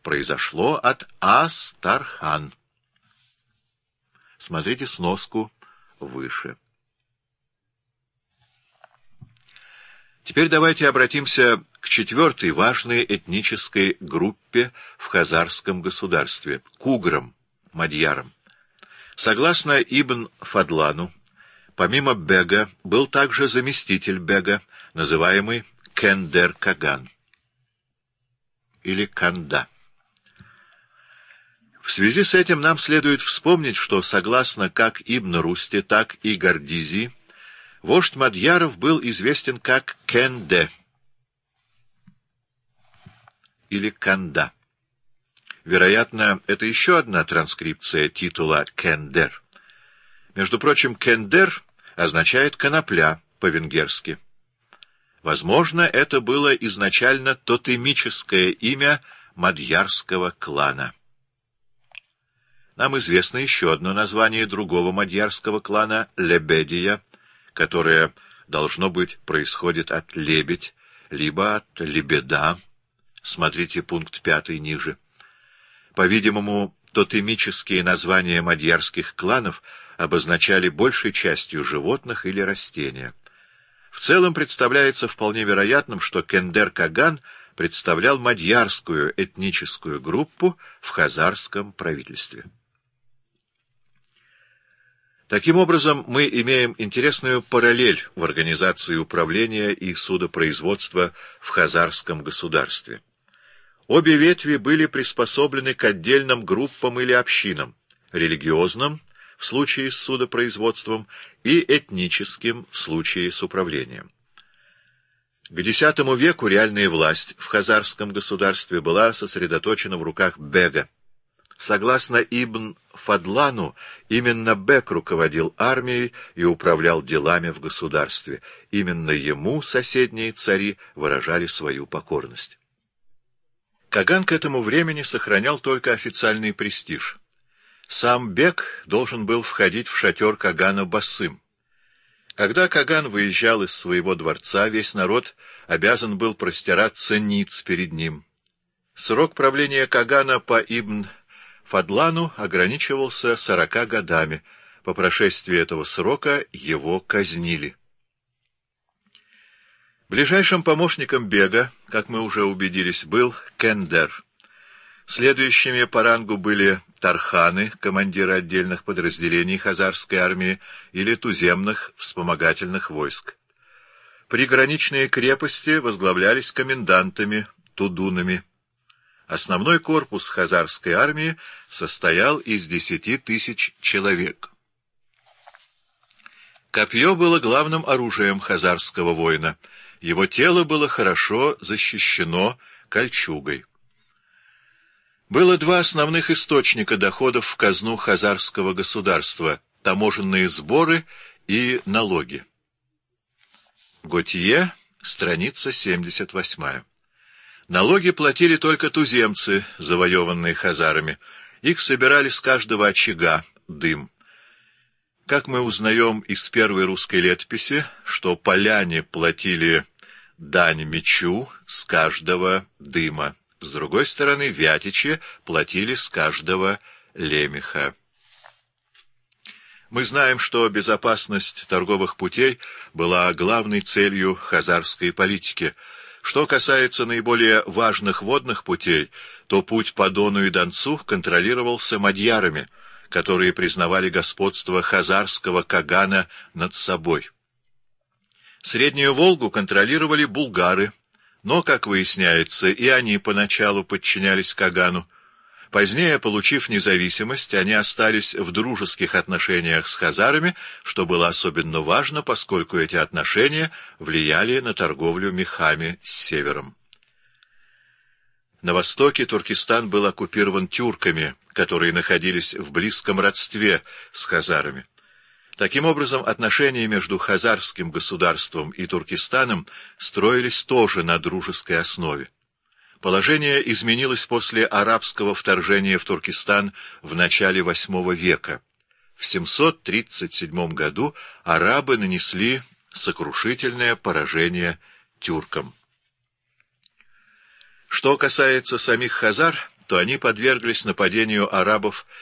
произошло от Астархан. Смотрите сноску выше. Теперь давайте обратимся к четвертой важной этнической группе в хазарском государстве — к уграм, мадьярам. Согласно Ибн Фадлану, помимо бега был также заместитель бега, называемый Кендер-Каган или Канда. В связи с этим нам следует вспомнить, что согласно как Ибн Русти, так и Гордизи, вождь мадьяров был известен как Кенде или Канда. Вероятно, это еще одна транскрипция титула Кендер. Между прочим, Кендер означает «конопля» по-венгерски. Возможно, это было изначально тотемическое имя мадьярского клана. Нам известно еще одно название другого мадьярского клана — Лебедия, которое, должно быть, происходит от лебедь, либо от лебеда. Смотрите пункт 5 ниже. По-видимому, тотемические названия мадьярских кланов обозначали большей частью животных или растения. В целом представляется вполне вероятным, что Кендер-Каган представлял мадьярскую этническую группу в хазарском правительстве. Таким образом, мы имеем интересную параллель в организации управления и судопроизводства в хазарском государстве. Обе ветви были приспособлены к отдельным группам или общинам — религиозным в случае с судопроизводством и этническим в случае с управлением. К X веку реальная власть в хазарском государстве была сосредоточена в руках бега. Согласно Ибн Фадлану, именно бег руководил армией и управлял делами в государстве. Именно ему соседние цари выражали свою покорность. Каган к этому времени сохранял только официальный престиж. Сам бег должен был входить в шатер Кагана босым. Когда Каган выезжал из своего дворца, весь народ обязан был простираться ниц перед ним. Срок правления Кагана по Ибн Фадлану ограничивался 40 годами. По прошествии этого срока его казнили. Ближайшим помощником бега, как мы уже убедились, был Кендер. Следующими по рангу были тарханы, командиры отдельных подразделений хазарской армии или туземных вспомогательных войск. Приграничные крепости возглавлялись комендантами, тудунами. Основной корпус хазарской армии состоял из 10 тысяч человек. Копье было главным оружием хазарского воина. Его тело было хорошо защищено кольчугой. Было два основных источника доходов в казну хазарского государства — таможенные сборы и налоги. Готье, страница 78. Налоги платили только туземцы, завоеванные хазарами. Их собирали с каждого очага, дым. Как мы узнаем из первой русской летописи, что поляне платили дань мечу с каждого дыма. С другой стороны, вятичи платили с каждого лемеха. Мы знаем, что безопасность торговых путей была главной целью хазарской политики. Что касается наиболее важных водных путей, то путь по Дону и Донцу контролировался мадьярами, которые признавали господство хазарского Кагана над собой. Среднюю Волгу контролировали булгары, но, как выясняется, и они поначалу подчинялись Кагану. Позднее, получив независимость, они остались в дружеских отношениях с хазарами, что было особенно важно, поскольку эти отношения влияли на торговлю мехами с севером. На востоке Туркестан был оккупирован тюрками, которые находились в близком родстве с хазарами. Таким образом, отношения между хазарским государством и Туркестаном строились тоже на дружеской основе. Положение изменилось после арабского вторжения в Туркестан в начале VIII века. В 737 году арабы нанесли сокрушительное поражение тюркам. Что касается самих хазар, то они подверглись нападению арабов